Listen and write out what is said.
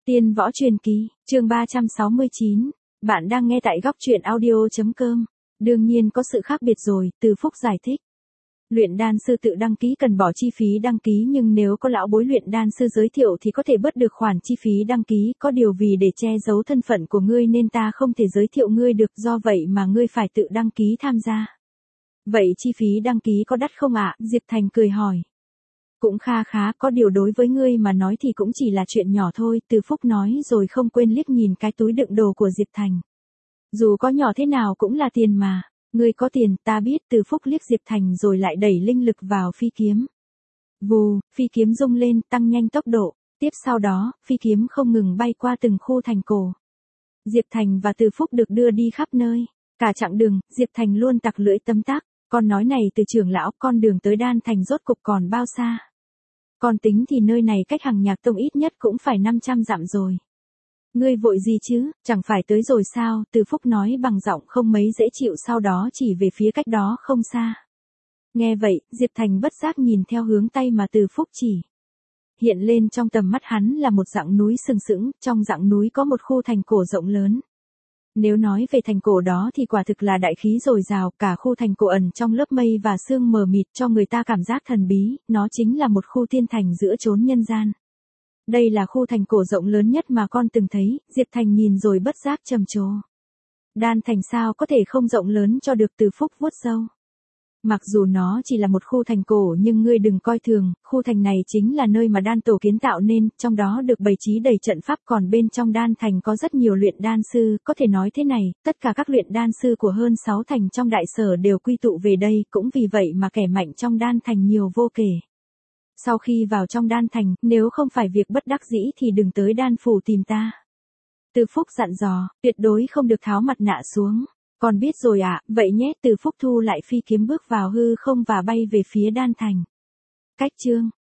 Tiên võ truyền kỳ, chương 369. Bạn đang nghe tại góc truyện audio.com. Đương nhiên có sự khác biệt rồi, Từ Phúc giải thích. Luyện đan sư tự đăng ký cần bỏ chi phí đăng ký, nhưng nếu có lão bối luyện đan sư giới thiệu thì có thể bớt được khoản chi phí đăng ký, có điều vì để che giấu thân phận của ngươi nên ta không thể giới thiệu ngươi được, do vậy mà ngươi phải tự đăng ký tham gia. Vậy chi phí đăng ký có đắt không ạ? Diệp Thành cười hỏi. Cũng kha khá, có điều đối với ngươi mà nói thì cũng chỉ là chuyện nhỏ thôi, Từ Phúc nói rồi không quên liếc nhìn cái túi đựng đồ của Diệp Thành. Dù có nhỏ thế nào cũng là tiền mà, ngươi có tiền, ta biết. Từ Phúc liếc Diệp Thành rồi lại đẩy linh lực vào phi kiếm. Vù, phi kiếm rung lên, tăng nhanh tốc độ, tiếp sau đó, phi kiếm không ngừng bay qua từng khu thành cổ. Diệp Thành và Từ Phúc được đưa đi khắp nơi, cả chặng đường, Diệp Thành luôn tặc lưỡi tấm tắc. Con nói này từ trưởng lão, con đường tới Đan Thành rốt cục còn bao xa? Con tính thì nơi này cách Hằng Nhạc Tông ít nhất cũng phải 500 dặm rồi. Ngươi vội gì chứ, chẳng phải tới rồi sao? Từ Phúc nói bằng giọng không mấy dễ chịu, sau đó chỉ về phía cách đó không xa. Nghe vậy, Diệp Thành bất giác nhìn theo hướng tay mà Từ Phúc chỉ. Hiện lên trong tầm mắt hắn là một dãy núi sừng sững, trong dãy núi có một khu thành cổ rộng lớn. Nếu nói về thành cổ đó thì quả thực là đại khí dồi dào, cả khu thành cổ ẩn trong lớp mây và sương mờ mịt cho người ta cảm giác thần bí, nó chính là một khu tiên thành giữa chốn nhân gian. Đây là khu thành cổ rộng lớn nhất mà con từng thấy, Diệp Thành nhìn rồi bất giác trầm trồ. Đan Thành sao có thể không rộng lớn cho được? Từ Phúc vuốt râu. Mặc dù nó chỉ là một khu thành cổ nhưng ngươi đừng coi thường, khu thành này chính là nơi mà đan tổ kiến tạo nên, trong đó được bày trí đầy trận pháp, còn bên trong đan thành có rất nhiều luyện đan sư, có thể nói thế này, tất cả các luyện đan sư của hơn 6 thành trong đại sở đều quy tụ về đây, cũng vì vậy mà kẻ mạnh trong đan thành nhiều vô kể. Sau khi vào trong đan thành, nếu không phải việc bất đắc dĩ thì đừng tới đan phủ tìm ta. Từ Phúc dặn dò, tuyệt đối không được tháo mặt nạ xuống. Con biết rồi ạ, vậy nhé. Từ Phúc thu lại phi kiếm bước vào hư không và bay về phía đan thành. Cách chương